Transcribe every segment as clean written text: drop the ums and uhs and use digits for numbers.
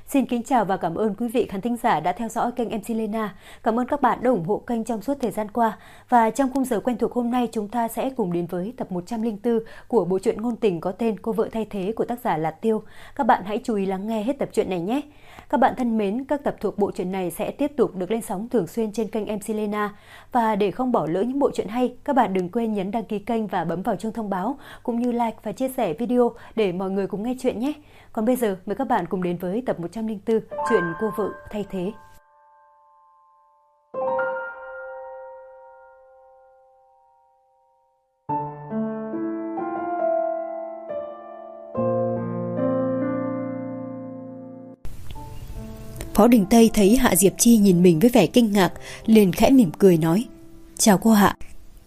Xin kính chào và cảm ơn quý vị khán thính giả đã theo dõi kênh MC Lena. Cảm ơn các bạn đã ủng hộ kênh trong suốt thời gian qua. Và trong khung giờ quen thuộc hôm nay, chúng ta sẽ cùng đến với tập 104 của bộ truyện ngôn tình có tên Cô vợ thay thế của tác giả Lạt Tiêu. Các bạn hãy chú ý lắng nghe hết tập truyện này nhé. Các bạn thân mến, các tập thuộc bộ truyện này sẽ tiếp tục được lên sóng thường xuyên trên kênh MC Lena. Và để không bỏ lỡ những bộ truyện hay, các bạn đừng quên nhấn đăng ký kênh và bấm vào chuông thông báo, cũng như like và chia sẻ video để mọi người cùng nghe chuyện nhé. Còn bây giờ, mời các bạn cùng đến với tập 104, chuyện Cô vợ thay thế. Phó Đình Tây thấy Hạ Diệp Chi nhìn mình với vẻ kinh ngạc, liền khẽ mỉm cười nói: "Chào cô Hạ."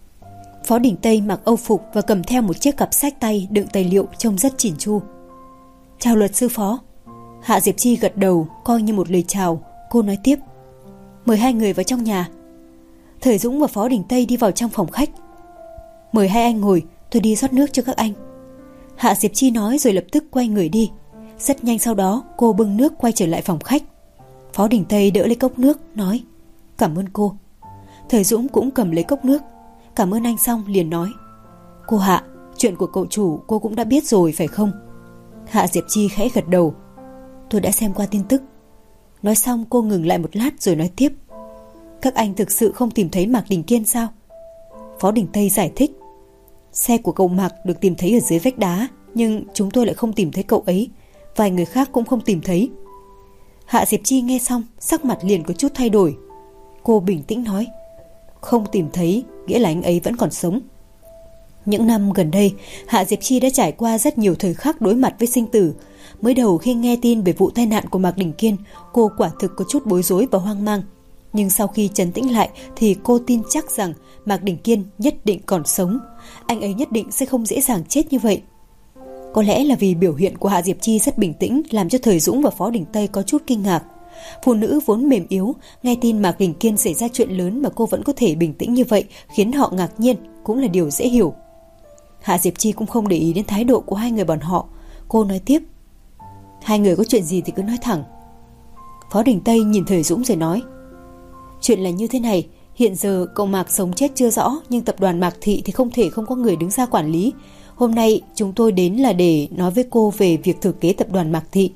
Phó Đình Tây mặc âu phục và cầm theo một chiếc cặp sách tay đựng tài liệu trông rất chỉn chu. "Chào luật sư Phó." Hạ Diệp Chi gật đầu coi như một lời chào. Cô nói tiếp: "Mời hai người vào trong nhà." Thời Dũng và Phó Đình Tây đi vào trong phòng khách. "Mời hai anh ngồi, tôi đi rót nước cho các anh." Hạ Diệp Chi nói rồi lập tức quay người đi. Rất nhanh sau đó cô bưng nước quay trở lại phòng khách. Phó Đình Tây đỡ lấy cốc nước nói: "Cảm ơn cô." Thời Dũng cũng cầm lấy cốc nước. Cảm ơn anh xong liền nói: "Cô Hạ, chuyện của cậu chủ cô cũng đã biết rồi phải không?" Hạ Diệp Chi khẽ gật đầu: "Tôi đã xem qua tin tức." Nói xong cô ngừng lại một lát rồi nói tiếp: "Các anh thực sự không tìm thấy Mạc Đình Kiên sao?" Phó Đình Tây giải thích: "Xe của cậu Mạc được tìm thấy ở dưới vách đá, nhưng chúng tôi lại không tìm thấy cậu ấy. Vài người khác cũng không tìm thấy." Hạ Diệp Chi nghe xong, sắc mặt liền có chút thay đổi. Cô bình tĩnh nói: "Không tìm thấy nghĩa là anh ấy vẫn còn sống." Những năm gần đây, Hạ Diệp Chi đã trải qua rất nhiều thời khắc đối mặt với sinh tử. Mới đầu khi nghe tin về vụ tai nạn của Mạc Đình Kiên, cô quả thực có chút bối rối và hoang mang. Nhưng sau khi trấn tĩnh lại thì cô tin chắc rằng Mạc Đình Kiên nhất định còn sống. Anh ấy nhất định sẽ không dễ dàng chết như vậy. Có lẽ là vì biểu hiện của Hạ Diệp Chi rất bình tĩnh làm cho Thời Dũng và Phó Đình Tây có chút kinh ngạc. Phụ nữ vốn mềm yếu, nghe tin Mạc Đình Kiên xảy ra chuyện lớn mà cô vẫn có thể bình tĩnh như vậy khiến họ ngạc nhiên, cũng là điều dễ hiểu. Hạ Diệp Chi cũng không để ý đến thái độ của hai người bọn họ. Cô nói tiếp: "Hai người có chuyện gì thì cứ nói thẳng." Phó Đình Tây nhìn Thời Dũng rồi nói: "Chuyện là như thế này, hiện giờ cậu Mạc sống chết chưa rõ, nhưng tập đoàn Mạc Thị thì không thể không có người đứng ra quản lý. Hôm nay chúng tôi đến là để nói với cô về việc thừa kế tập đoàn Mạc Thị."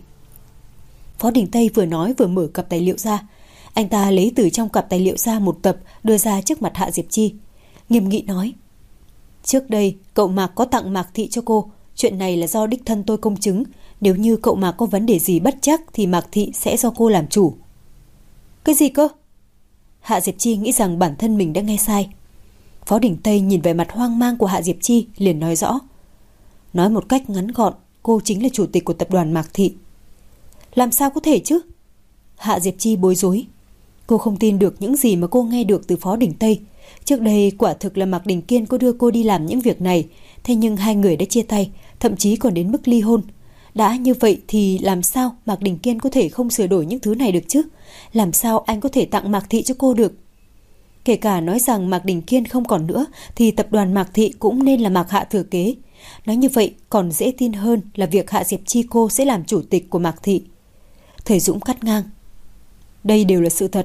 Phó Đình Tây vừa nói vừa mở cặp tài liệu ra. Anh ta lấy từ trong cặp tài liệu ra một tập đưa ra trước mặt Hạ Diệp Chi, nghiêm nghị nói: "Trước đây cậu Mạc có tặng Mạc Thị cho cô. Chuyện này là do đích thân tôi công chứng. Nếu như cậu Mạc có vấn đề gì bất trắc thì Mạc Thị sẽ do cô làm chủ." "Cái gì cơ?" Hạ Diệp Chi nghĩ rằng bản thân mình đã nghe sai. Phó Đình Tây nhìn về mặt hoang mang của Hạ Diệp Chi liền nói rõ: "Nói một cách ngắn gọn, cô chính là chủ tịch của tập đoàn Mạc Thị." "Làm sao có thể chứ?" Hạ Diệp Chi bối rối. Cô không tin được những gì mà cô nghe được từ Phó Đình Tây. Trước đây quả thực là Mạc Đình Kiên có đưa cô đi làm những việc này, thế nhưng hai người đã chia tay, thậm chí còn đến mức ly hôn. Đã như vậy thì làm sao Mạc Đình Kiên có thể không sửa đổi những thứ này được chứ? Làm sao anh có thể tặng Mạc Thị cho cô được? Kể cả nói rằng Mạc Đình Kiên không còn nữa thì tập đoàn Mạc Thị cũng nên là Mạc Hạ thừa kế. Nói như vậy còn dễ tin hơn là việc Hạ Diệp Chi cô sẽ làm chủ tịch của Mạc Thị. Thời Dũng cắt ngang: "Đây đều là sự thật."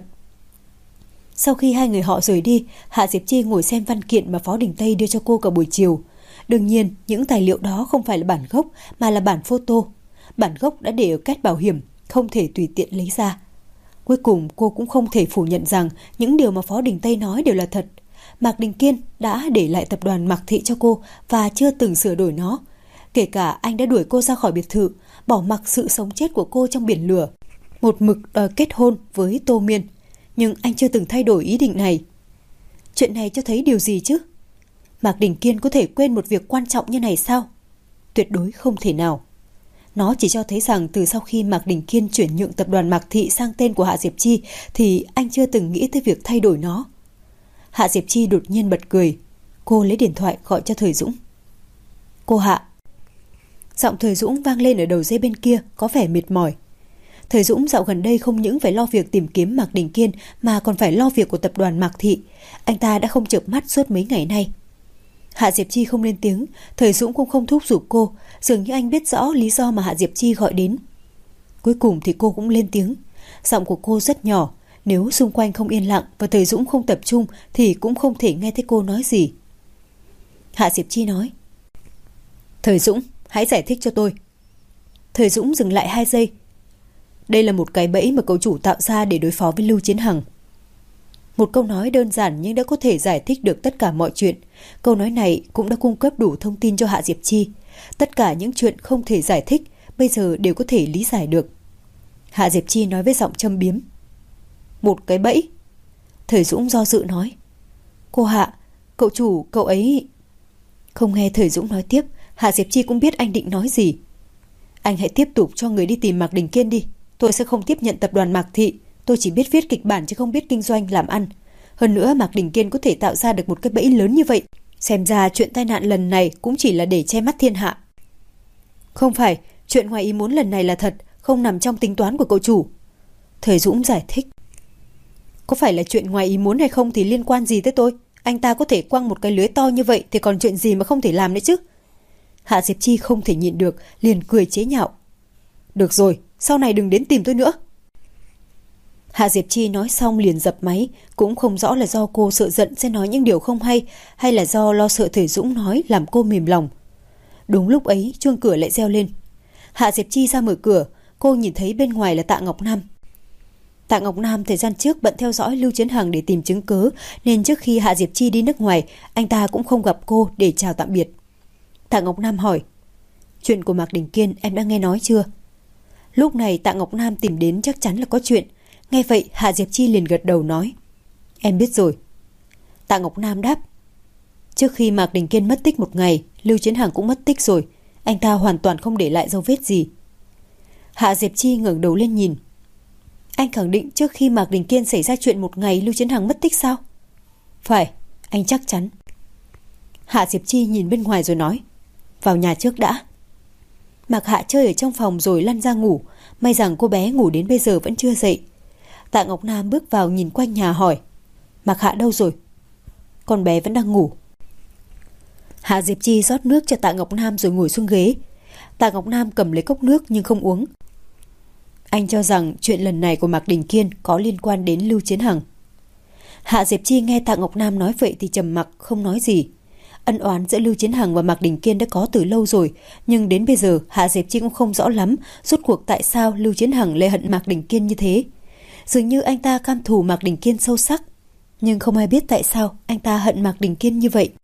Sau khi hai người họ rời đi, Hạ Diệp Chi ngồi xem văn kiện mà Phó Đình Tây đưa cho cô cả buổi chiều. Đương nhiên những tài liệu đó không phải là bản gốc mà là bản photo. Bản gốc đã để ở két bảo hiểm, không thể tùy tiện lấy ra. Cuối cùng cô cũng không thể phủ nhận rằng những điều mà Phó Đình Tây nói đều là thật. Mạc Đình Kiên đã để lại tập đoàn Mạc Thị cho cô và chưa từng sửa đổi nó. Kể cả anh đã đuổi cô ra khỏi biệt thự, bỏ mặc sự sống chết của cô trong biển lửa, một mực kết hôn với Tô Miên, nhưng anh chưa từng thay đổi ý định này. Chuyện này cho thấy điều gì chứ? Mạc Đình Kiên có thể quên một việc quan trọng như này sao? Tuyệt đối không thể nào. Nó chỉ cho thấy rằng từ sau khi Mạc Đình Kiên chuyển nhượng tập đoàn Mạc Thị sang tên của Hạ Diệp Chi thì anh chưa từng nghĩ tới việc thay đổi nó. Hạ Diệp Chi đột nhiên bật cười. Cô lấy điện thoại gọi cho Thời Dũng. "Cô Hạ." Giọng Thời Dũng vang lên ở đầu dây bên kia có vẻ mệt mỏi. Thời Dũng dạo gần đây không những phải lo việc tìm kiếm Mạc Đình Kiên mà còn phải lo việc của tập đoàn Mạc Thị. Anh ta đã không chợp mắt suốt mấy ngày nay. Hạ Diệp Chi không lên tiếng, Thời Dũng cũng không thúc giục cô, dường như anh biết rõ lý do mà Hạ Diệp Chi gọi đến. Cuối cùng thì cô cũng lên tiếng. Giọng của cô rất nhỏ, nếu xung quanh không yên lặng và Thời Dũng không tập trung thì cũng không thể nghe thấy cô nói gì. Hạ Diệp Chi nói: Thời Dũng, hãy giải thích cho tôi. Thời Dũng dừng lại 2 giây. Đây là một cái bẫy mà cậu chủ tạo ra để đối phó với Lưu Chiến Hằng. Một câu nói đơn giản nhưng đã có thể giải thích được tất cả mọi chuyện. Câu nói này cũng đã cung cấp đủ thông tin cho Hạ Diệp Chi. Tất cả những chuyện không thể giải thích bây giờ đều có thể lý giải được. Hạ Diệp Chi nói với giọng châm biếm: Một cái bẫy. Thời Dũng do dự nói: Cô Hạ, cậu chủ, cậu ấy... Không nghe Thời Dũng nói tiếp, Hạ Diệp Chi cũng biết anh định nói gì. Anh hãy tiếp tục cho người đi tìm Mạc Đình Kiên đi. Tôi sẽ không tiếp nhận tập đoàn Mạc Thị. Tôi chỉ biết viết kịch bản chứ không biết kinh doanh làm ăn. Hơn nữa Mạc Đình Kiên có thể tạo ra được một cái bẫy lớn như vậy. Xem ra chuyện tai nạn lần này cũng chỉ là để che mắt thiên hạ. Không phải, chuyện ngoài ý muốn lần này là thật, không nằm trong tính toán của cậu chủ. Thời Dũng giải thích. Có phải là chuyện ngoài ý muốn hay không thì liên quan gì tới tôi? Anh ta có thể quăng một cái lưới to như vậy thì còn chuyện gì mà không thể làm nữa chứ? Hạ Diệp Chi không thể nhịn được, liền cười chế nhạo. Được rồi, sau này đừng đến tìm tôi nữa. Hạ Diệp Chi nói xong liền dập máy, cũng không rõ là do cô sợ giận sẽ nói những điều không hay là do lo sợ Thời Dũng nói làm cô mềm lòng. Đúng lúc ấy chuông cửa lại reo lên. Hạ Diệp Chi ra mở cửa, cô nhìn thấy bên ngoài là Tạ Ngọc Nam. Tạ Ngọc Nam thời gian trước bận theo dõi Lưu Chiến Hằng để tìm chứng cớ, nên trước khi Hạ Diệp Chi đi nước ngoài, anh ta cũng không gặp cô để chào tạm biệt. Tạ Ngọc Nam hỏi: Chuyện của Mạc Đình Kiên em đã nghe nói chưa? Lúc này Tạ Ngọc Nam tìm đến chắc chắn là có chuyện. Nghe vậy Hạ Diệp Chi liền gật đầu nói: Em biết rồi. Tạ Ngọc Nam đáp: Trước khi Mạc Đình Kiên mất tích 1 ngày, Lưu Chiến Hằng cũng mất tích rồi. Anh ta hoàn toàn không để lại dấu vết gì. Hạ Diệp Chi ngẩng đầu lên nhìn. Anh khẳng định trước khi Mạc Đình Kiên xảy ra chuyện 1 ngày Lưu Chiến Hằng mất tích sao? Phải, anh chắc chắn. Hạ Diệp Chi nhìn bên ngoài rồi nói: Vào nhà trước đã. Mạc Hạ chơi ở trong phòng rồi lăn ra ngủ. May rằng cô bé ngủ đến bây giờ vẫn chưa dậy. Tạ Ngọc Nam bước vào nhìn quanh nhà hỏi: Mạc Hạ đâu rồi? Con bé vẫn đang ngủ. Hạ Diệp Chi rót nước cho Tạ Ngọc Nam rồi ngồi xuống ghế. Tạ Ngọc Nam cầm lấy cốc nước nhưng không uống. Anh cho rằng chuyện lần này của Mạc Đình Kiên có liên quan đến Lưu Chiến Hằng. Hạ Diệp Chi nghe Tạ Ngọc Nam nói vậy thì trầm mặc không nói gì. Ân oán giữa Lưu Chiến Hằng và Mạc Đình Kiên đã có từ lâu rồi, nhưng đến bây giờ Hạ Diệp Chi cũng không rõ lắm rốt cuộc tại sao Lưu Chiến Hằng lại hận Mạc Đình Kiên như thế. Dường như anh ta căm thù Mạc Đình Kiên sâu sắc, nhưng không ai biết tại sao anh ta hận Mạc Đình Kiên như vậy.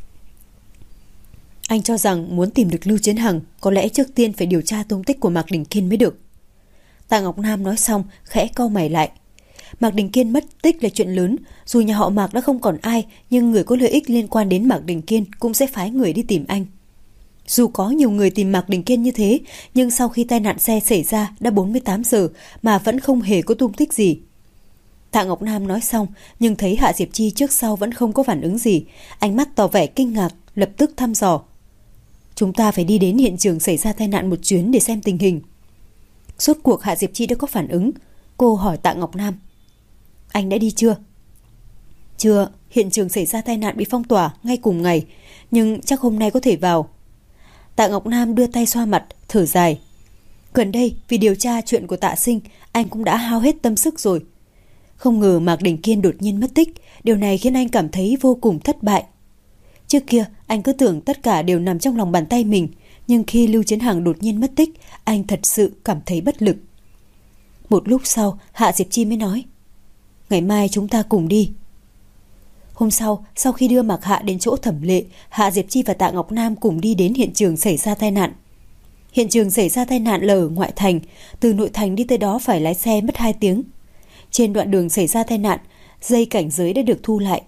Anh cho rằng muốn tìm được Lưu Chiến Hằng, có lẽ trước tiên phải điều tra tung tích của Mạc Đình Kiên mới được. Tạ Ngọc Nam nói xong khẽ cau mày lại. Mạc Đình Kiên mất tích là chuyện lớn, dù nhà họ Mạc đã không còn ai, nhưng người có lợi ích liên quan đến Mạc Đình Kiên cũng sẽ phái người đi tìm anh. Dù có nhiều người tìm Mạc Đình Kiên như thế, nhưng sau khi tai nạn xe xảy ra đã 48 giờ mà vẫn không hề có tung tích gì. Tạ Ngọc Nam nói xong, nhưng thấy Hạ Diệp Chi trước sau vẫn không có phản ứng gì, ánh mắt tỏ vẻ kinh ngạc, lập tức thăm dò. Chúng ta phải đi đến hiện trường xảy ra tai nạn một chuyến để xem tình hình. Rốt cuộc Hạ Diệp Chi đã có phản ứng. Cô hỏi Tạ Ngọc Nam: Anh đã đi chưa? Chưa, hiện trường xảy ra tai nạn bị phong tỏa ngay cùng ngày, nhưng chắc hôm nay có thể vào. Tạ Ngọc Nam đưa tay xoa mặt, thở dài. Gần đây vì điều tra chuyện của Tạ Sinh, anh cũng đã hao hết tâm sức rồi. Không ngờ Mạc Đình Kiên đột nhiên mất tích, điều này khiến anh cảm thấy vô cùng thất bại. Trước kia anh cứ tưởng tất cả đều nằm trong lòng bàn tay mình, nhưng khi Lưu Chiến Hằng đột nhiên mất tích, anh thật sự cảm thấy bất lực. Một lúc sau, Hạ Diệp Chi mới nói: Ngày mai chúng ta cùng đi. Hôm sau khi đưa Mạc Hạ đến chỗ thẩm lệ, Hạ Diệp Chi và Tạ Ngọc Nam cùng đi đến hiện trường xảy ra tai nạn. Hiện trường xảy ra tai nạn là ở ngoại thành, từ nội thành đi tới đó phải lái xe mất 2 tiếng. Trên đoạn đường xảy ra tai nạn, dây cảnh giới đã được thu lại.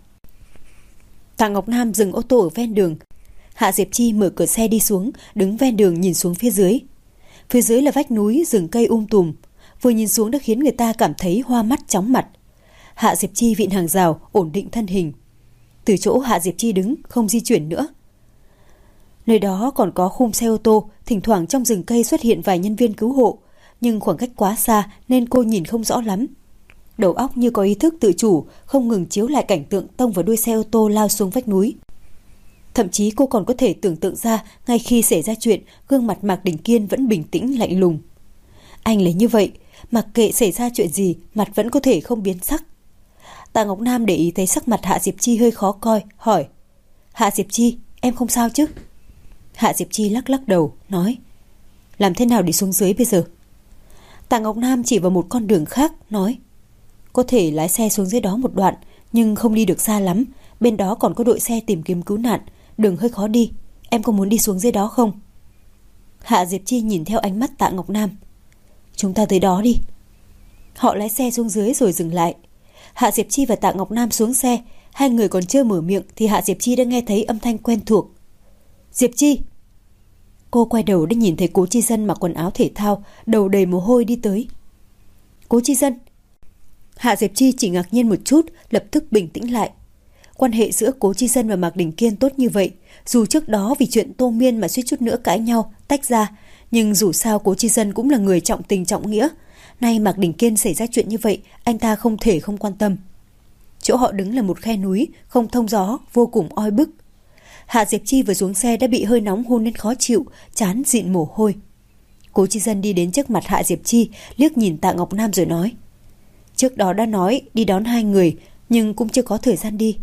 Tạ Ngọc Nam dừng ô tô ở ven đường. Hạ Diệp Chi mở cửa xe đi xuống, đứng ven đường nhìn xuống phía dưới. Phía dưới là vách núi, rừng cây tùm. Vừa nhìn xuống đã khiến người ta cảm thấy hoa mắt chóng mặt. Hạ Diệp Chi vịn hàng rào, ổn định thân hình. Từ chỗ Hạ Diệp Chi đứng, không di chuyển nữa. Nơi đó còn có khung xe ô tô, thỉnh thoảng trong rừng cây xuất hiện vài nhân viên cứu hộ, nhưng khoảng cách quá xa nên cô nhìn không rõ lắm. Đầu óc như có ý thức tự chủ, không ngừng chiếu lại cảnh tượng tông vào đuôi xe ô tô lao xuống vách núi. Thậm chí cô còn có thể tưởng tượng ra, ngay khi xảy ra chuyện, gương mặt Mạc Đình Kiên vẫn bình tĩnh lạnh lùng. Anh là như vậy, mặc kệ xảy ra chuyện gì, mặt vẫn có thể không biến sắc. Tạ Ngọc Nam để ý thấy sắc mặt Hạ Diệp Chi hơi khó coi, hỏi: Hạ Diệp Chi, em không sao chứ? Hạ Diệp Chi lắc lắc đầu, nói: Làm thế nào để xuống dưới bây giờ? Tạ Ngọc Nam chỉ vào một con đường khác, nói: Có thể lái xe xuống dưới đó một đoạn, nhưng không đi được xa lắm. Bên đó còn có đội xe tìm kiếm cứu nạn, đường hơi khó đi. Em có muốn đi xuống dưới đó không? Hạ Diệp Chi nhìn theo ánh mắt Tạ Ngọc Nam. Chúng ta tới đó đi. Họ lái xe xuống dưới rồi dừng lại. Hạ Diệp Chi và Tạ Ngọc Nam xuống xe. Hai người còn chưa mở miệng thì Hạ Diệp Chi đã nghe thấy âm thanh quen thuộc. Diệp Chi! Cô quay đầu đã nhìn thấy Cố Chi Dân mặc quần áo thể thao, đầu đầy mồ hôi đi tới. Cố Chi Dân! Hạ Diệp Chi chỉ ngạc nhiên một chút, lập tức bình tĩnh lại. Quan hệ giữa Cố Chi Dân và Mạc Đình Kiên tốt như vậy, dù trước đó vì chuyện Tô Miên mà suýt chút nữa cãi nhau, tách ra, nhưng dù sao Cố Chi Dân cũng là người trọng tình trọng nghĩa. Nay Mạc Đình Kiên xảy ra chuyện như vậy, anh ta không thể không quan tâm. Chỗ họ đứng là một khe núi, không thông gió, vô cùng oi bức. Hạ Diệp Chi vừa xuống xe đã bị hơi nóng hun nên khó chịu, trán dịn mồ hôi. Cố Chi Dân đi đến trước mặt Hạ Diệp Chi, liếc nhìn Tạ Ngọc Nam rồi nói: Trước đó đã nói đi đón hai người, nhưng cũng chưa có thời gian đi.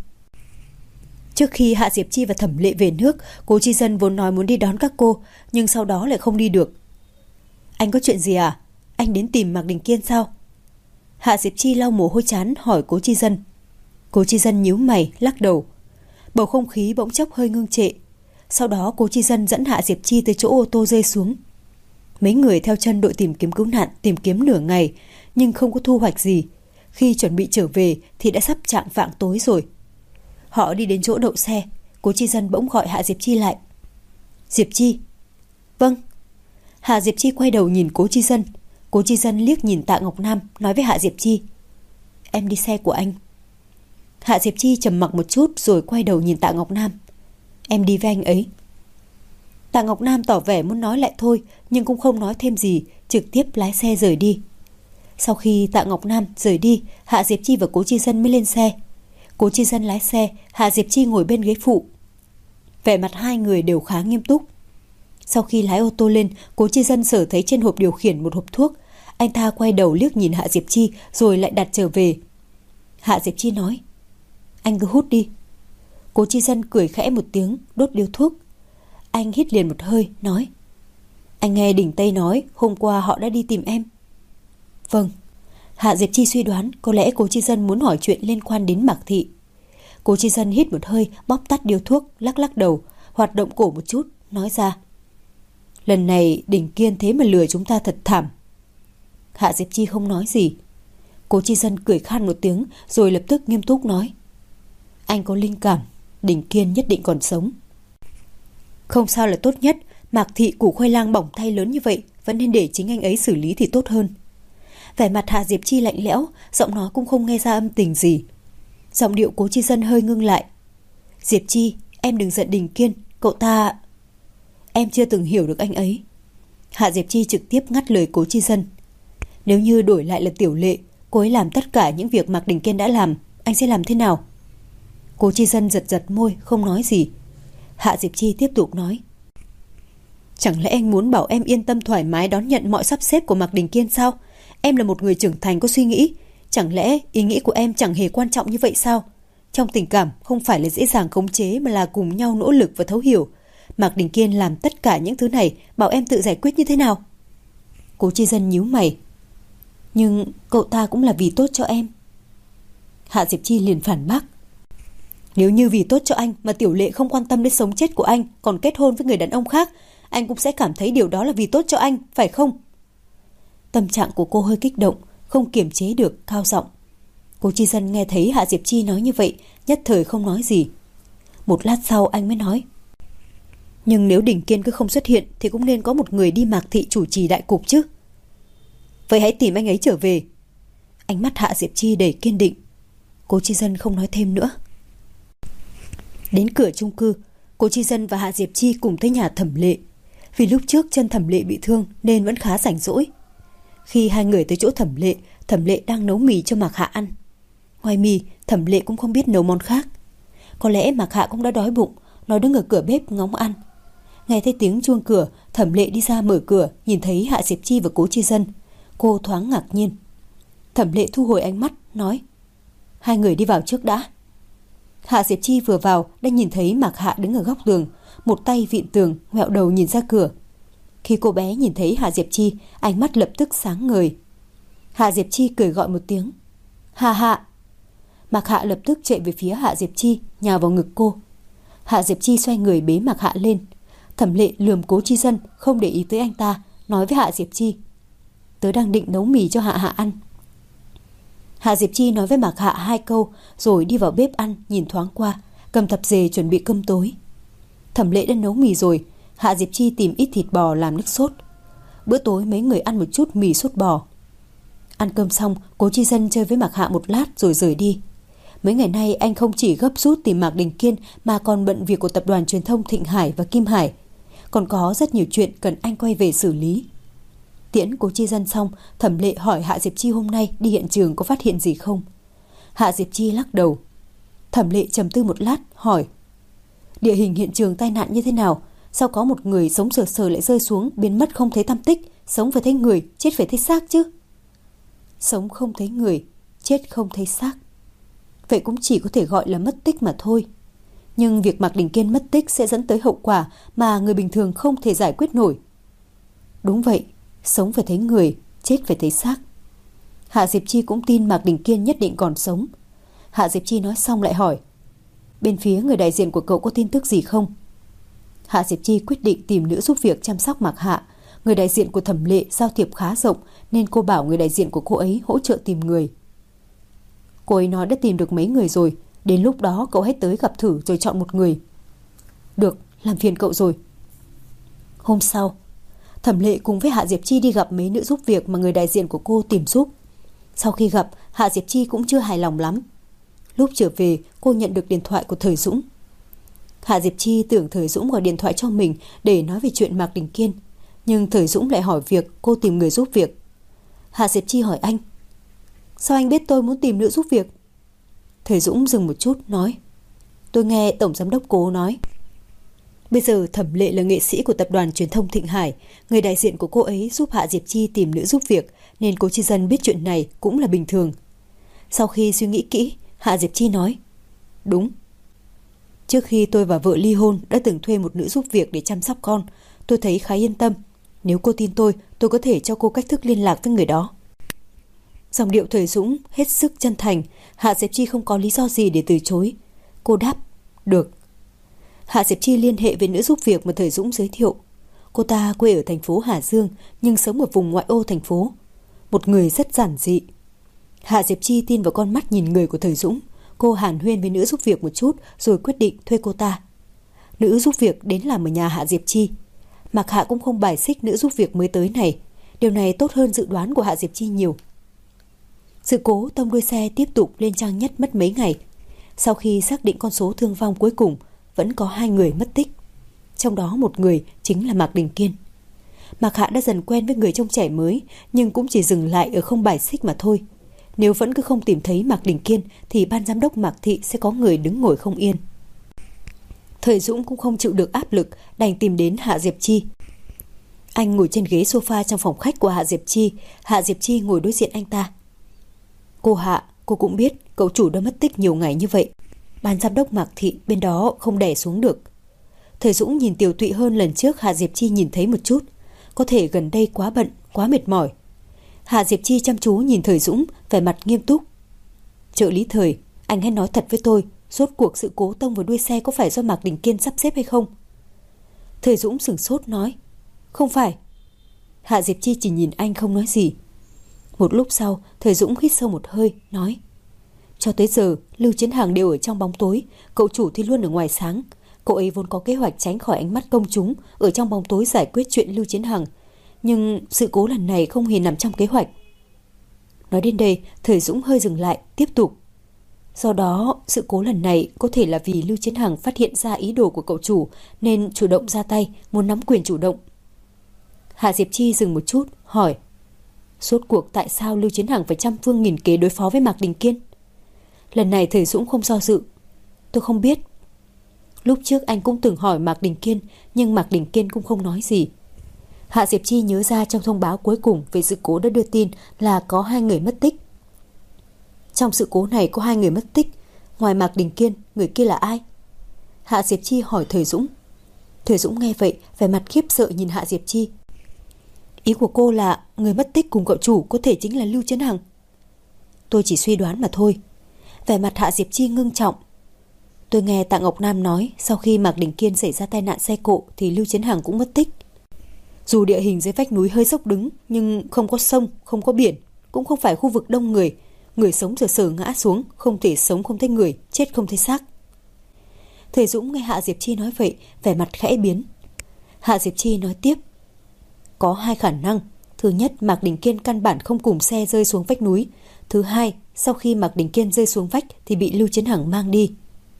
Trước khi Hạ Diệp Chi và Thẩm Lệ về nước, Cố Chi Dân vốn nói muốn đi đón các cô, nhưng sau đó lại không đi được. Anh có chuyện gì à? Anh đến tìm Mạc Đình Kiên sao? Hạ Diệp Chi lau mồ hôi trán hỏi Cố Chi Dân. Cố Chi Dân nhíu mày, lắc đầu. Bầu không khí bỗng chốc hơi ngưng trệ. Sau đó Cố Chi Dân dẫn Hạ Diệp Chi tới chỗ ô tô rơi xuống. Mấy người theo chân đội tìm kiếm cứu nạn tìm kiếm nửa ngày, nhưng không có thu hoạch gì. Khi chuẩn bị trở về thì đã sắp chạng vạng tối rồi. Họ đi đến chỗ đậu xe, Cố Chi Dân bỗng gọi Hạ Diệp Chi lại. Diệp Chi. Vâng. Hạ Diệp Chi quay đầu nhìn Cố Chi Dân. Cố Chi Dân liếc nhìn Tạ Ngọc Nam, nói với Hạ Diệp Chi. Em đi xe của anh. Hạ Diệp Chi trầm mặc một chút rồi quay đầu nhìn Tạ Ngọc Nam. Em đi với anh ấy. Tạ Ngọc Nam tỏ vẻ muốn nói lại thôi, nhưng cũng không nói thêm gì, trực tiếp lái xe rời đi. Sau khi Tạ Ngọc Nam rời đi, Hạ Diệp Chi và Cố Chi Dân mới lên xe. Cố Chi Dân lái xe, Hạ Diệp Chi ngồi bên ghế phụ. Vẻ mặt hai người đều khá nghiêm túc. Sau khi lái ô tô lên, Cố Chi Dân sờ thấy trên hộp điều khiển một hộp thuốc. Anh ta quay đầu liếc nhìn Hạ Diệp Chi rồi lại đặt trở về. Hạ Diệp Chi nói: Anh cứ hút đi. Cố Chi Dân cười khẽ một tiếng, đốt điếu thuốc. Anh hít liền một hơi, nói: Anh nghe Đình Tây nói hôm qua họ đã đi tìm em. Vâng. Hạ Diệp Chi suy đoán có lẽ Cố Chi Dân muốn hỏi chuyện liên quan đến Mạc Thị. Cố Chi Dân hít một hơi, bóp tắt điếu thuốc, lắc lắc đầu, hoạt động cổ một chút, nói ra: Lần này Đình Kiên thế mà lừa chúng ta thật thảm. Hạ Diệp Chi không nói gì. Cố Chi Dân cười khan một tiếng rồi lập tức nghiêm túc nói: Anh có linh cảm, Đình Kiên nhất định còn sống. Không sao là tốt nhất, Mạc Thị củ khoai lang bỏng tay lớn như vậy, vẫn nên để chính anh ấy xử lý thì tốt hơn. Vẻ mặt Hạ Diệp Chi lạnh lẽo, giọng nói cũng không nghe ra âm tình gì. Giọng điệu Cố Chi Dân hơi ngưng lại. Diệp Chi, em đừng giận Đình Kiên, cậu ta... Em chưa từng hiểu được anh ấy. Hạ Diệp Chi trực tiếp ngắt lời Cố Chi Dân. Nếu như đổi lại là Tiểu Lệ, cô ấy làm tất cả những việc Mạc Đình Kiên đã làm, anh sẽ làm thế nào? Cố Chi Dân giật giật môi, không nói gì. Hạ Diệp Chi tiếp tục nói: Chẳng lẽ anh muốn bảo em yên tâm thoải mái đón nhận mọi sắp xếp của Mạc Đình Kiên sao? Em là một người trưởng thành có suy nghĩ. Chẳng lẽ ý nghĩ của em chẳng hề quan trọng như vậy sao? Trong tình cảm không phải là dễ dàng khống chế mà là cùng nhau nỗ lực và thấu hiểu. Mạc Đình Kiên làm tất cả những thứ này, bảo em tự giải quyết như thế nào? Cố Chi Dân nhíu mày. Nhưng cậu ta cũng là vì tốt cho em. Hạ Diệp Chi liền phản bác: Nếu như vì tốt cho anh mà Tiểu Lệ không quan tâm đến sống chết của anh, còn kết hôn với người đàn ông khác, anh cũng sẽ cảm thấy điều đó là vì tốt cho anh, phải không? Tâm trạng của cô hơi kích động, không kiềm chế được, cao giọng. Cố Chi Dân nghe thấy Hạ Diệp Chi nói như vậy, nhất thời không nói gì. Một lát sau anh mới nói: Nhưng nếu Đình Kiên cứ không xuất hiện thì cũng nên có một người đi Mạc Thị chủ trì đại cục chứ. Vậy hãy tìm anh ấy trở về. Ánh mắt Hạ Diệp Chi đầy kiên định. Cố Chi Dân không nói thêm nữa. Đến cửa chung cư, Cố Chi Dân và Hạ Diệp Chi cùng tới nhà Thẩm Lệ. Vì lúc trước chân Thẩm Lệ bị thương nên vẫn khá rảnh rỗi. Khi hai người tới chỗ Thẩm Lệ đang nấu mì cho Mạc Hạ ăn. Ngoài mì, Thẩm Lệ cũng không biết nấu món khác. Có lẽ Mạc Hạ cũng đã đói bụng, nó đứng ở cửa bếp ngóng ăn. Nghe thấy tiếng chuông cửa, Thẩm Lệ đi ra mở cửa, nhìn thấy Hạ Diệp Chi và Cố Chi Dân. Cô thoáng ngạc nhiên. Thẩm Lệ thu hồi ánh mắt, nói: hai người đi vào trước đã. Hạ Diệp Chi vừa vào đã nhìn thấy Mạc Hạ đứng ở góc tường, một tay vịn tường, ngoẹo đầu nhìn ra cửa. Khi cô bé nhìn thấy Hạ Diệp Chi, ánh mắt lập tức sáng ngời. Hạ Diệp Chi cười gọi một tiếng: Hạ Hạ. Mạc Hạ lập tức chạy về phía Hạ Diệp Chi, nhào vào ngực cô. Hạ Diệp Chi xoay người bế Mạc Hạ lên. Thẩm Lệ lườm Cố Chi Dân, không để ý tới anh ta, nói với Hạ Diệp Chi: tớ đang định nấu mì cho Hạ Hạ ăn. Hạ Diệp Chi nói với Mạc Hạ hai câu rồi đi vào bếp ăn, nhìn thoáng qua, cầm thập dề chuẩn bị cơm tối. Thẩm Lệ đã nấu mì rồi. Hạ Diệp Chi tìm ít thịt bò làm nước sốt. Bữa tối mấy người ăn một chút mì sốt bò. Ăn cơm xong, Cố Chi Dân chơi với Mạc Hạ một lát rồi rời đi. Mấy ngày nay anh không chỉ gấp rút tìm Mạc Đình Kiên mà còn bận việc của tập đoàn truyền thông Thịnh Hải và Kim Hải. Còn có rất nhiều chuyện cần anh quay về xử lý. Tiễn Cố Chi Dân xong, Thẩm Lệ hỏi Hạ Diệp Chi hôm nay đi hiện trường có phát hiện gì không. Hạ Diệp Chi lắc đầu. Thẩm Lệ trầm tư một lát, hỏi: địa hình hiện trường tai nạn như thế nào? Sao có một người sống sờ sờ lại rơi xuống, biến mất không thấy tăm tích? Sống phải thấy người, chết phải thấy xác chứ? Sống không thấy người, chết không thấy xác. Vậy cũng chỉ có thể gọi là mất tích mà thôi. Nhưng việc Mạc Đình Kiên mất tích sẽ dẫn tới hậu quả mà người bình thường không thể giải quyết nổi. Đúng vậy, sống phải thấy người, chết phải thấy xác. Hạ Diệp Chi cũng tin Mạc Đình Kiên nhất định còn sống. Hạ Diệp Chi nói xong lại hỏi: bên phía người đại diện của cậu có tin tức gì không? Hạ Diệp Chi quyết định tìm nữ giúp việc chăm sóc Mạc Hạ. Người đại diện của Thẩm Lệ giao thiệp khá rộng nên cô bảo người đại diện của cô ấy hỗ trợ tìm người. Cô ấy nói đã tìm được mấy người rồi, đến lúc đó cậu hãy tới gặp thử rồi chọn một người. Được, làm phiền cậu rồi. Hôm sau, Thẩm Lệ cùng với Hạ Diệp Chi đi gặp mấy nữ giúp việc mà người đại diện của cô tìm giúp. Sau khi gặp, Hạ Diệp Chi cũng chưa hài lòng lắm. Lúc trở về, cô nhận được điện thoại của Thời Dũng. Hạ Diệp Chi tưởng Thời Dũng gọi điện thoại cho mình để nói về chuyện Mạc Đình Kiên, nhưng Thời Dũng lại hỏi việc cô tìm người giúp việc. Hạ Diệp Chi hỏi anh: sao anh biết tôi muốn tìm nữ giúp việc? Thời Dũng dừng một chút nói: tôi nghe Tổng Giám đốc Cố nói. Bây giờ Thẩm Lệ là nghệ sĩ của tập đoàn truyền thông Thịnh Hải, người đại diện của cô ấy giúp Hạ Diệp Chi tìm nữ giúp việc, nên Cố Chi Dân biết chuyện này cũng là bình thường. Sau khi suy nghĩ kỹ, Hạ Diệp Chi nói: đúng. Trước khi tôi và vợ ly hôn đã từng thuê một nữ giúp việc để chăm sóc con. Tôi thấy khá yên tâm. Nếu cô tin tôi có thể cho cô cách thức liên lạc với người đó. Giọng điệu Thời Dũng hết sức chân thành. Hạ Diệp Chi không có lý do gì để từ chối. Cô đáp: được. Hạ Diệp Chi liên hệ với nữ giúp việc mà Thời Dũng giới thiệu. Cô ta quê ở thành phố Hà Dương nhưng sống ở vùng ngoại ô thành phố. Một người rất giản dị. Hạ Diệp Chi tin vào con mắt nhìn người của Thời Dũng. Cô hàn huyên với nữ giúp việc một chút rồi quyết định thuê cô ta. Nữ giúp việc đến làm ở nhà Hạ Diệp Chi. Mạc Hạ cũng không bài xích nữ giúp việc mới tới này. Điều này tốt hơn dự đoán của Hạ Diệp Chi nhiều. Sự cố tông đuôi xe tiếp tục lên trang nhất mất mấy ngày. Sau khi xác định con số thương vong cuối cùng, vẫn có 2 người mất tích. Trong đó một người chính là Mạc Đình Kiên. Mạc Hạ đã dần quen với người trông trẻ mới, nhưng cũng chỉ dừng lại ở không bài xích mà thôi. Nếu vẫn cứ không tìm thấy Mạc Đình Kiên thì ban giám đốc Mạc Thị sẽ có người đứng ngồi không yên. Thời Dũng cũng không chịu được áp lực, đành tìm đến Hạ Diệp Chi. Anh ngồi trên ghế sofa trong phòng khách của Hạ Diệp Chi. Hạ Diệp Chi ngồi đối diện anh ta. Cô Hạ, cô cũng biết cậu chủ đã mất tích nhiều ngày như vậy. Ban giám đốc Mạc Thị bên đó không đè xuống được. Thời Dũng nhìn tiều tụy hơn lần trước Hạ Diệp Chi nhìn thấy một chút. Có thể gần đây quá bận, quá mệt mỏi. Hạ Diệp Chi chăm chú nhìn Thời Dũng, vẻ mặt nghiêm túc. Trợ lý Thời, anh hãy nói thật với tôi, rốt cuộc sự cố tông vào đuôi xe có phải do Mạc Đình Kiên sắp xếp hay không? Thời Dũng sửng sốt nói: không phải. Hạ Diệp Chi chỉ nhìn anh không nói gì. Một lúc sau, Thời Dũng hít sâu một hơi, nói: cho tới giờ, Lưu Chiến Hằng đều ở trong bóng tối, cậu chủ thì luôn ở ngoài sáng. Cậu ấy vốn có kế hoạch tránh khỏi ánh mắt công chúng, ở trong bóng tối giải quyết chuyện Lưu Chiến Hằng. Nhưng sự cố lần này không hề nằm trong kế hoạch. Nói đến đây, Thời Dũng hơi dừng lại, tiếp tục. Do đó, sự cố lần này có thể là vì Lưu Chiến Hằng phát hiện ra ý đồ của cậu chủ nên chủ động ra tay, muốn nắm quyền chủ động. Hạ Diệp Chi dừng một chút, hỏi: rốt cuộc tại sao Lưu Chiến Hằng phải trăm phương nghìn kế đối phó với Mạc Đình Kiên? Lần này Thời Dũng không do dự. Tôi không biết. Lúc trước anh cũng từng hỏi Mạc Đình Kiên, nhưng Mạc Đình Kiên cũng không nói gì. Hạ Diệp Chi nhớ ra trong thông báo cuối cùng về sự cố đã đưa tin là có 2 người mất tích. Trong sự cố này có 2 người mất tích, ngoài Mạc Đình Kiên, người kia là ai? Hạ Diệp Chi hỏi Thời Dũng. Thời Dũng nghe vậy, vẻ mặt khiếp sợ nhìn Hạ Diệp Chi. Ý của cô là người mất tích cùng cậu chủ có thể chính là Lưu Chấn Hằng. Tôi chỉ suy đoán mà thôi. Vẻ mặt Hạ Diệp Chi ngưng trọng. Tôi nghe Tạ Ngọc Nam nói sau khi Mạc Đình Kiên xảy ra tai nạn xe cộ thì Lưu Chấn Hằng cũng mất tích. Dù địa hình dưới vách núi hơi dốc đứng nhưng không có sông, không có biển, cũng không phải khu vực đông người. Người sống giờ sờ ngã xuống, không thể sống không thấy người, chết không thấy xác. Thời Dũng nghe Hạ Diệp Chi nói vậy, vẻ mặt khẽ biến. Hạ Diệp Chi nói tiếp. Có 2 khả năng. Thứ nhất, Mạc Đình Kiên căn bản không cùng xe rơi xuống vách núi. Thứ hai, sau khi Mạc Đình Kiên rơi xuống vách thì bị Lưu Chấn Hằng mang đi.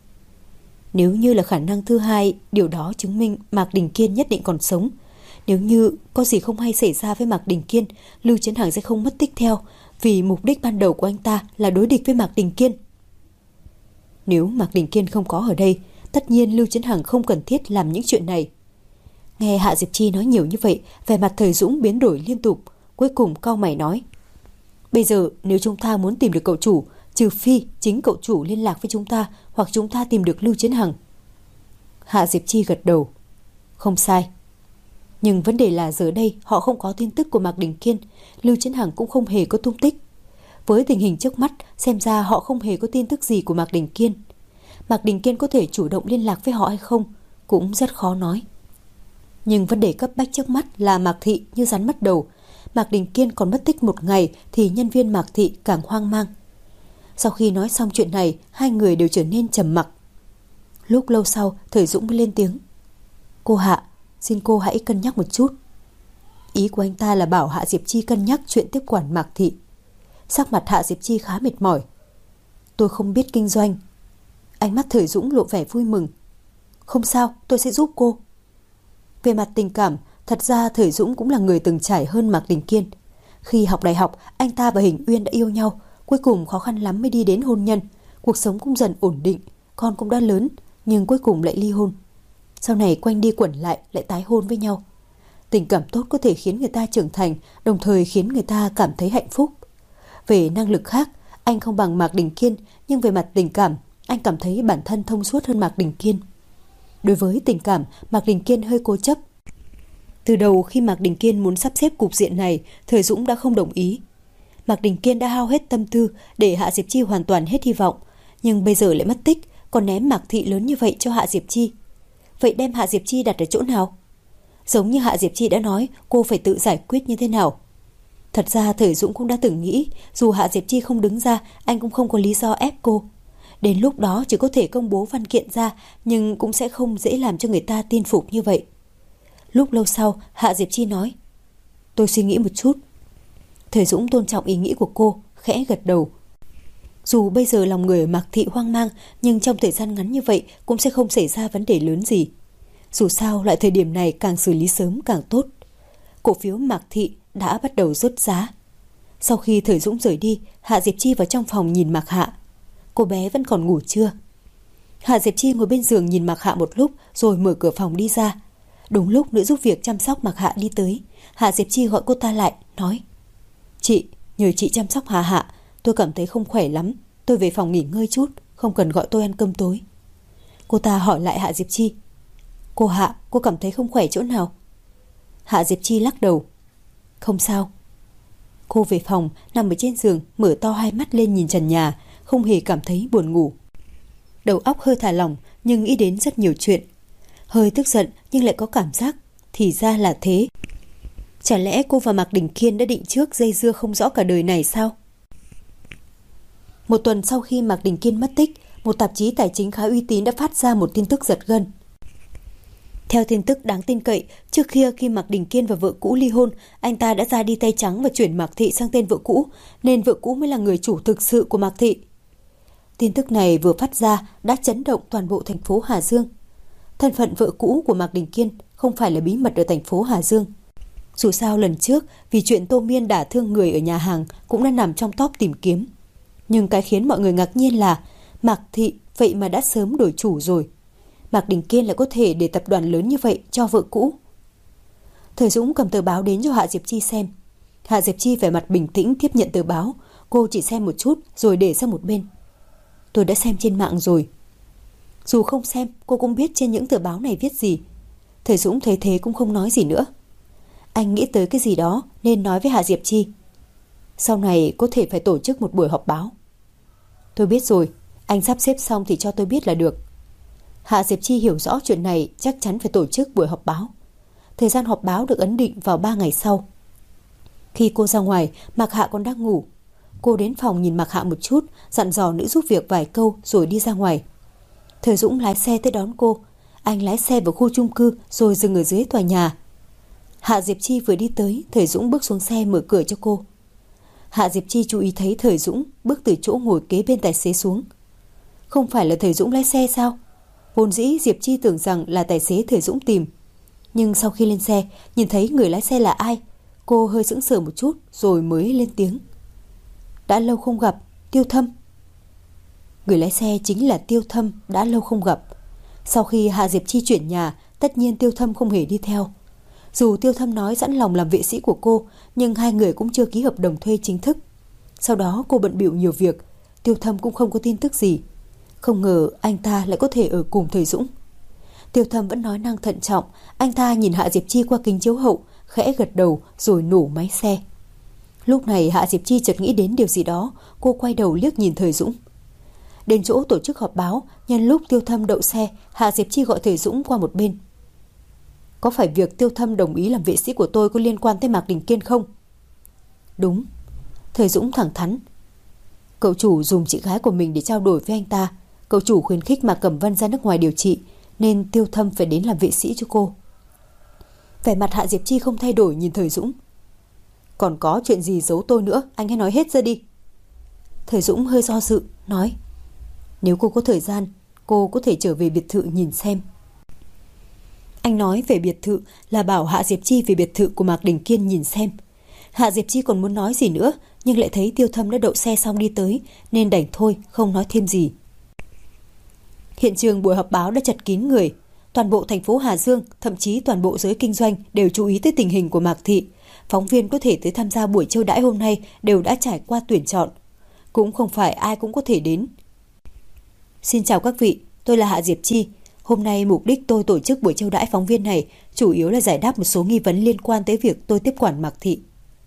Nếu như là khả năng thứ hai, điều đó chứng minh Mạc Đình Kiên nhất định còn sống. Nếu như có gì không hay xảy ra với Mạc Đình Kiên, Lưu Chấn Hằng sẽ không mất tích theo, vì mục đích ban đầu của anh ta là đối địch với Mạc Đình Kiên. Nếu Mạc Đình Kiên không có ở đây, tất nhiên Lưu Chấn Hằng không cần thiết làm những chuyện này. Nghe Hạ Diệp Chi nói nhiều như vậy, vẻ mặt Thời Dũng biến đổi liên tục, cuối cùng cau mày nói. Bây giờ nếu chúng ta muốn tìm được cậu chủ, trừ phi chính cậu chủ liên lạc với chúng ta, hoặc chúng ta tìm được Lưu Chấn Hằng. Hạ Diệp Chi gật đầu. Không sai. Nhưng vấn đề là giờ đây họ không có tin tức của Mạc Đình Kiên, Lưu Chấn Hằng cũng không hề có tung tích. Với tình hình trước mắt, xem ra họ không hề có tin tức gì của Mạc Đình Kiên. Mạc Đình Kiên có thể chủ động liên lạc với họ hay không cũng rất khó nói. Nhưng vấn đề cấp bách trước mắt là Mạc Thị như rắn mất đầu. Mạc Đình Kiên còn mất tích 1 ngày thì nhân viên Mạc Thị càng hoang mang. Sau khi nói xong chuyện này, 2 người đều trở nên trầm mặc. Lúc lâu sau, Thời Dũng mới lên tiếng. Cô Hạ, xin cô hãy cân nhắc một chút. Ý của anh ta là bảo Hạ Diệp Chi cân nhắc chuyện tiếp quản Mạc Thị. Sắc mặt Hạ Diệp Chi khá mệt mỏi. Tôi không biết kinh doanh. Ánh mắt Thời Dũng lộ vẻ vui mừng. Không sao, tôi sẽ giúp cô. Về mặt tình cảm, thật ra Thời Dũng cũng là người từng trải hơn Mạc Đình Kiên. Khi học đại học, anh ta và Hình Uyên đã yêu nhau. Cuối cùng khó khăn lắm mới đi đến hôn nhân. Cuộc sống cũng dần ổn định, con cũng đã lớn, nhưng cuối cùng lại ly hôn. Sau này quanh đi quẩn lại tái hôn với nhau. Tình cảm tốt có thể khiến người ta trưởng thành, đồng thời khiến người ta cảm thấy hạnh phúc. Về năng lực khác, anh không bằng Mạc Đình Kiên, nhưng về mặt tình cảm, anh cảm thấy bản thân thông suốt hơn Mạc Đình Kiên. Đối với tình cảm, Mạc Đình Kiên hơi cố chấp. Từ đầu khi Mạc Đình Kiên muốn sắp xếp cục diện này, Thời Dũng đã không đồng ý. Mạc Đình Kiên đã hao hết tâm tư để Hạ Diệp Chi hoàn toàn hết hy vọng, nhưng bây giờ lại mất tích, còn ném Mạc Thị lớn như vậy cho Hạ Diệp Chi. Vậy đem Hạ Diệp Chi đặt ở chỗ nào? Giống như Hạ Diệp Chi đã nói, cô phải tự giải quyết như thế nào? Thật ra Thời Dũng cũng đã từng nghĩ, dù Hạ Diệp Chi không đứng ra, anh cũng không có lý do ép cô. Đến lúc đó chỉ có thể công bố văn kiện ra, nhưng cũng sẽ không dễ làm cho người ta tin phục như vậy. Lúc lâu sau, Hạ Diệp Chi nói, tôi suy nghĩ một chút. Thời Dũng tôn trọng ý nghĩ của cô, khẽ gật đầu. Dù bây giờ lòng người ở Mạc Thị hoang mang, nhưng trong thời gian ngắn như vậy cũng sẽ không xảy ra vấn đề lớn gì. Dù sao, loại thời điểm này càng xử lý sớm càng tốt. Cổ phiếu Mạc Thị đã bắt đầu rớt giá. Sau khi Thời Dũng rời đi, Hạ Diệp Chi vào trong phòng nhìn Mạc Hạ. Cô bé vẫn còn ngủ chưa? Hạ Diệp Chi ngồi bên giường nhìn Mạc Hạ một lúc rồi mở cửa phòng đi ra. Đúng lúc nữ giúp việc chăm sóc Mạc Hạ đi tới, Hạ Diệp Chi gọi cô ta lại, nói: Chị, nhờ chị chăm sóc Hạ Hạ, tôi cảm thấy không khỏe lắm, tôi về phòng nghỉ ngơi chút, không cần gọi tôi ăn cơm tối. Cô ta hỏi lại Hạ Diệp Chi: Cô Hạ, cô cảm thấy không khỏe chỗ nào? Hạ Diệp Chi lắc đầu: Không sao. Cô về phòng, nằm ở trên giường, mở to hai mắt lên nhìn trần nhà, không hề cảm thấy buồn ngủ. Đầu óc hơi thả lỏng, nhưng nghĩ đến rất nhiều chuyện. Hơi tức giận nhưng lại có cảm giác thì ra là thế. Chả lẽ cô và Mạc Đình Kiên đã định trước dây dưa không rõ cả đời này sao? Một tuần sau khi Mạc Đình Kiên mất tích, một tạp chí tài chính khá uy tín đã phát ra một tin tức giật gân. Theo tin tức đáng tin cậy, trước kia khi Mạc Đình Kiên và vợ cũ ly hôn, anh ta đã ra đi tay trắng và chuyển Mạc Thị sang tên vợ cũ, nên vợ cũ mới là người chủ thực sự của Mạc Thị. Tin tức này vừa phát ra đã chấn động toàn bộ thành phố Hà Dương. Thân phận vợ cũ của Mạc Đình Kiên không phải là bí mật ở thành phố Hà Dương. Dù sao lần trước, vì chuyện Tô Miên đả thương người ở nhà hàng cũng đã nằm trong top tìm kiếm. Nhưng cái khiến mọi người ngạc nhiên là Mạc Thị vậy mà đã sớm đổi chủ rồi. Mạc Đình Kiên lại có thể để tập đoàn lớn như vậy cho vợ cũ. Thời Dũng cầm tờ báo đến cho Hạ Diệp Chi xem. Hạ Diệp Chi vẻ mặt bình tĩnh tiếp nhận tờ báo. Cô chỉ xem một chút rồi để sang một bên. Tôi đã xem trên mạng rồi. Dù không xem, cô cũng biết trên những tờ báo này viết gì. Thời Dũng thấy thế cũng không nói gì nữa. Anh nghĩ tới cái gì đó nên nói với Hạ Diệp Chi. Sau này có thể phải tổ chức một buổi họp báo. Tôi biết rồi, anh sắp xếp xong thì cho tôi biết là được. Hạ Diệp Chi hiểu rõ chuyện này, chắc chắn phải tổ chức buổi họp báo. Thời gian họp báo được ấn định vào 3 ngày sau. Khi cô ra ngoài, Mạc Hạ còn đang ngủ. Cô đến phòng nhìn Mạc Hạ một chút, dặn dò nữ giúp việc vài câu rồi đi ra ngoài. Thời Dũng lái xe tới đón cô. Anh lái xe vào khu chung cư rồi dừng ở dưới tòa nhà. Hạ Diệp Chi vừa đi tới, Thời Dũng bước xuống xe mở cửa cho cô. Hạ Diệp Chi chú ý thấy Thời Dũng bước từ chỗ ngồi kế bên tài xế xuống. Không phải là Thời Dũng lái xe sao? Vốn dĩ Diệp Chi tưởng rằng là tài xế Thời Dũng tìm. Nhưng sau khi lên xe, nhìn thấy người lái xe là ai, cô hơi sững sờ một chút rồi mới lên tiếng. Đã lâu không gặp, Tiêu Thâm. Người lái xe chính là Tiêu Thâm, đã lâu không gặp. Sau khi Hạ Diệp Chi chuyển nhà, tất nhiên Tiêu Thâm không hề đi theo. Dù Tiêu Thâm nói sẵn lòng làm vệ sĩ của cô, nhưng hai người cũng chưa ký hợp đồng thuê chính thức. Sau đó cô bận bịu nhiều việc, Tiêu Thâm cũng không có tin tức gì. Không ngờ anh ta lại có thể ở cùng Thời Dũng. Tiêu Thâm vẫn nói năng thận trọng. Anh ta nhìn Hạ Diệp Chi qua kính chiếu hậu, khẽ gật đầu rồi nổ máy xe. Lúc này Hạ Diệp Chi chợt nghĩ đến điều gì đó. Cô quay đầu liếc nhìn Thời Dũng. Đến chỗ tổ chức họp báo, nhân lúc Tiêu Thâm đậu xe, Hạ Diệp Chi gọi Thời Dũng qua một bên. Có phải việc Tiêu Thâm đồng ý làm vệ sĩ của tôi có liên quan tới Mạc Đình Kiên không? Đúng. Thời Dũng thẳng thắn. Cậu chủ dùng chị gái của mình để trao đổi với anh ta. Cậu chủ khuyến khích Mạc Cẩm Vân ra nước ngoài điều trị, nên Tiêu Thâm phải đến làm vệ sĩ cho cô. Vẻ mặt Hạ Diệp Chi không thay đổi nhìn Thời Dũng. Còn có chuyện gì giấu tôi nữa, anh hãy nói hết ra đi. Thời Dũng hơi do dự, nói. Nếu cô có thời gian, cô có thể trở về biệt thự nhìn xem. Anh nói về biệt thự là bảo Hạ Diệp Chi về biệt thự của Mạc Đình Kiên nhìn xem. Hạ Diệp Chi còn muốn nói gì nữa, nhưng lại thấy Tiêu Thâm đã đậu xe xong đi tới, nên đành thôi, không nói thêm gì. Hiện trường buổi họp báo đã chật kín người. Toàn bộ thành phố Hà Dương, thậm chí toàn bộ giới kinh doanh đều chú ý tới tình hình của Mạc Thị. Phóng viên có thể tới tham gia buổi chiêu đãi hôm nay đều đã trải qua tuyển chọn. Cũng không phải ai cũng có thể đến. Xin chào các vị, tôi là Hạ Diệp Chi. Hôm nay mục đích tôi tổ chức buổi chiêu đãi phóng viên này chủ yếu là giải đáp một số nghi vấn liên quan tới việc tôi tiếp quản Mạc Thị.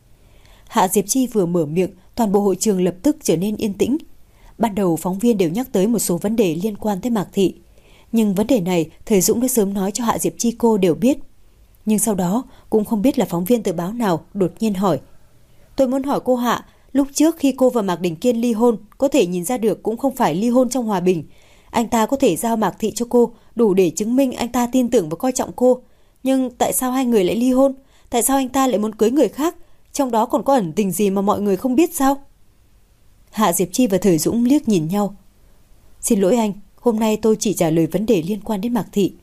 Hạ Diệp Chi vừa mở miệng, toàn bộ hội trường lập tức trở nên yên tĩnh. Ban đầu phóng viên đều nhắc tới một số vấn đề liên quan tới Mạc Thị. Nhưng vấn đề này Thời Dũng đã sớm nói cho Hạ Diệp Chi cô đều biết. Nhưng sau đó cũng không biết là phóng viên tờ báo nào đột nhiên hỏi. Tôi muốn hỏi cô Hạ, lúc trước khi cô và Mạc Đình Kiên ly hôn, có thể nhìn ra được cũng không phải ly hôn trong hòa bình. Anh ta có thể giao Mạc Thị cho cô, đủ để chứng minh anh ta tin tưởng và coi trọng cô. Nhưng tại sao hai người lại ly hôn? Tại sao anh ta lại muốn cưới người khác? Trong đó còn có ẩn tình gì mà mọi người không biết sao? Hạ Diệp Chi và Thời Dũng liếc nhìn nhau. Xin lỗi anh, hôm nay tôi chỉ trả lời vấn đề liên quan đến Mạc Thị.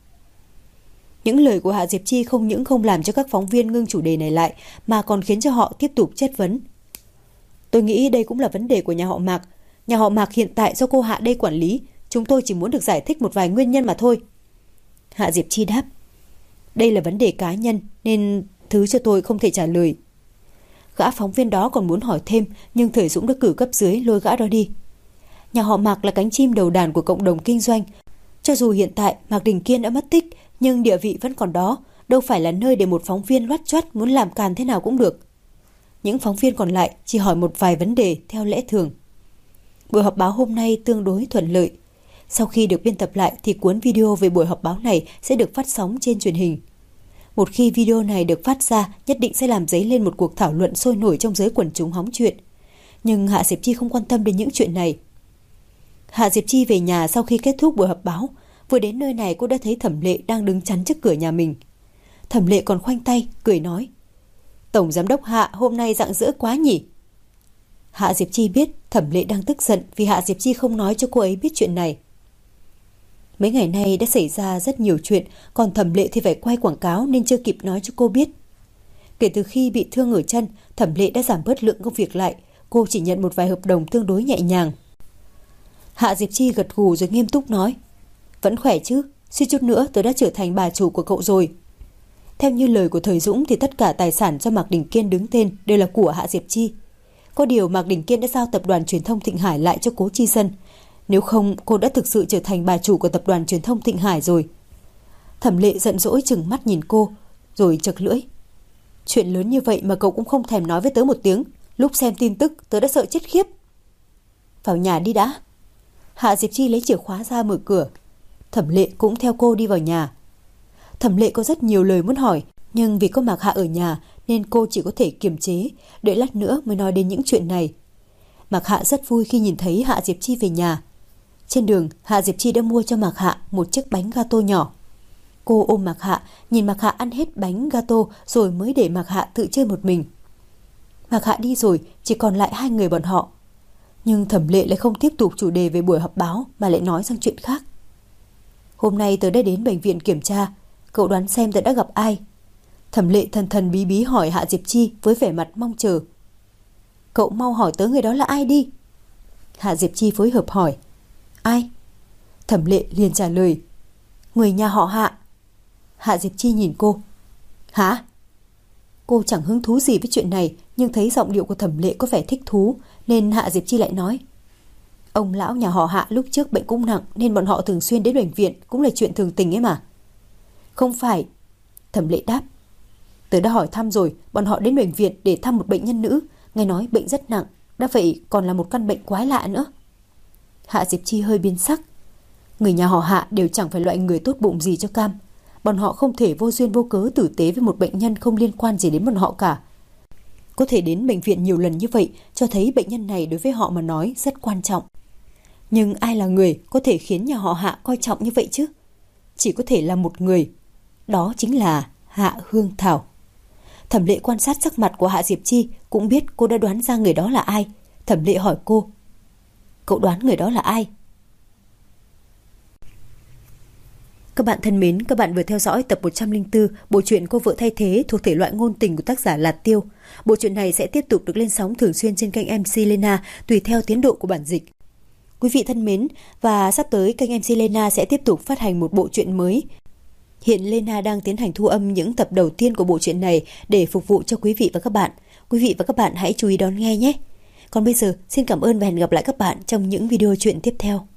Những lời của Hạ Diệp Chi không những không làm cho các phóng viên ngưng chủ đề này lại, mà còn khiến cho họ tiếp tục chất vấn. Tôi nghĩ đây cũng là vấn đề của nhà họ Mạc. Nhà họ Mạc hiện tại do cô Hạ đây quản lý, chúng tôi chỉ muốn được giải thích một vài nguyên nhân mà thôi. Hạ Diệp Chi đáp. Đây là vấn đề cá nhân nên thứ cho tôi không thể trả lời. Gã phóng viên đó còn muốn hỏi thêm, nhưng Thời Dũng đã cử cấp dưới lôi gã đó đi. Nhà họ Mạc là cánh chim đầu đàn của cộng đồng kinh doanh. Cho dù hiện tại Mạc Đình Kiên đã mất tích, nhưng địa vị vẫn còn đó, đâu phải là nơi để một phóng viên loắt choắt muốn làm càn thế nào cũng được. Những phóng viên còn lại chỉ hỏi một vài vấn đề theo lẽ thường. Buổi họp báo hôm nay tương đối thuận lợi. Sau khi được biên tập lại thì cuốn video về buổi họp báo này sẽ được phát sóng trên truyền hình. Một khi video này được phát ra, nhất định sẽ làm dấy lên một cuộc thảo luận sôi nổi trong giới quần chúng hóng chuyện. Nhưng Hạ Diệp Chi không quan tâm đến những chuyện này. Hạ Diệp Chi về nhà sau khi kết thúc buổi họp báo. Vừa đến nơi này cô đã thấy Thẩm Lệ đang đứng chắn trước cửa nhà mình. Thẩm Lệ còn khoanh tay, cười nói. Tổng giám đốc Hạ hôm nay rạng rỡ quá nhỉ? Hạ Diệp Chi biết Thẩm Lệ đang tức giận vì Hạ Diệp Chi không nói cho cô ấy biết chuyện này. Mấy ngày nay đã xảy ra rất nhiều chuyện, còn Thẩm Lệ thì phải quay quảng cáo nên chưa kịp nói cho cô biết. Kể từ khi bị thương ở chân, Thẩm Lệ đã giảm bớt lượng công việc lại, cô chỉ nhận một vài hợp đồng tương đối nhẹ nhàng. Hạ Diệp Chi gật gù rồi nghiêm túc nói. Vẫn khỏe chứ, suy chút nữa tôi đã trở thành bà chủ của cậu rồi. Theo như lời của Thời Dũng thì tất cả tài sản do Mạc Đình Kiên đứng tên đều là của Hạ Diệp Chi. Có điều Mạc Đình Kiên đã giao tập đoàn truyền thông Thịnh Hải lại cho Cố Chi Dân. Nếu không, cô đã thực sự trở thành bà chủ của tập đoàn truyền thông Thịnh Hải rồi. Thẩm Lệ giận dỗi trừng mắt nhìn cô, rồi chật lưỡi. Chuyện lớn như vậy mà cậu cũng không thèm nói với tớ một tiếng. Lúc xem tin tức tớ đã sợ chết khiếp. Vào nhà đi đã. Hạ Diệp Chi lấy chìa khóa ra mở cửa. Thẩm Lệ cũng theo cô đi vào nhà. Thẩm Lệ có rất nhiều lời muốn hỏi, nhưng vì có Mạc Hạ ở nhà nên cô chỉ có thể kiềm chế, đợi lát nữa mới nói đến những chuyện này. Mạc Hạ rất vui khi nhìn thấy Hạ Diệp Chi về nhà. Trên đường, Hạ Diệp Chi đã mua cho Mạc Hạ một chiếc bánh gato nhỏ. Cô ôm Mạc Hạ, nhìn Mạc Hạ ăn hết bánh gato rồi mới để Mạc Hạ tự chơi một mình. Mạc Hạ đi rồi, chỉ còn lại hai người bọn họ. Nhưng Thẩm Lệ lại không tiếp tục chủ đề về buổi họp báo mà lại nói sang chuyện khác. Hôm nay tớ đã đến bệnh viện kiểm tra, cậu đoán xem tớ đã gặp ai? Thẩm Lệ thần thần bí bí hỏi Hạ Diệp Chi với vẻ mặt mong chờ. Cậu mau hỏi tớ người đó là ai đi. Hạ Diệp Chi phối hợp hỏi. Ai? Thẩm Lệ liền trả lời. Người nhà họ Hạ. Hạ Diệp Chi nhìn cô. Hả? Cô chẳng hứng thú gì với chuyện này, nhưng thấy giọng điệu của Thẩm Lệ có vẻ thích thú nên Hạ Diệp Chi lại nói. Ông lão nhà họ Hạ lúc trước bệnh cũng nặng nên bọn họ thường xuyên đến bệnh viện, cũng là chuyện thường tình ấy mà. Không phải. Thẩm Lệ đáp. Tớ đã hỏi thăm rồi, bọn họ đến bệnh viện để thăm một bệnh nhân nữ, nghe nói bệnh rất nặng, đã vậy còn là một căn bệnh quái lạ nữa. Hạ Diệp Chi hơi biến sắc. Người nhà họ Hạ đều chẳng phải loại người tốt bụng gì cho cam. Bọn họ không thể vô duyên vô cớ tử tế với một bệnh nhân không liên quan gì đến bọn họ cả. Có thể đến bệnh viện nhiều lần như vậy cho thấy bệnh nhân này đối với họ mà nói rất quan trọng. Nhưng ai là người có thể khiến nhà họ Hạ coi trọng như vậy chứ? Chỉ có thể là một người. Đó chính là Hạ Hương Thảo. Thẩm Lệ quan sát sắc mặt của Hạ Diệp Chi cũng biết cô đã đoán ra người đó là ai. Thẩm Lệ hỏi cô. Cậu đoán người đó là ai? Các bạn thân mến, các bạn vừa theo dõi tập 104 bộ truyện Cô vợ thay thế thuộc thể loại ngôn tình của tác giả Lạt Tiêu. Bộ truyện này sẽ tiếp tục được lên sóng thường xuyên trên kênh MC Lena tùy theo tiến độ của bản dịch. Quý vị thân mến, và sắp tới kênh MC Lena sẽ tiếp tục phát hành một bộ truyện mới. Hiện Lena đang tiến hành thu âm những tập đầu tiên của bộ truyện này để phục vụ cho quý vị và các bạn. Quý vị và các bạn hãy chú ý đón nghe nhé. Còn bây giờ, xin cảm ơn và hẹn gặp lại các bạn trong những video truyện tiếp theo.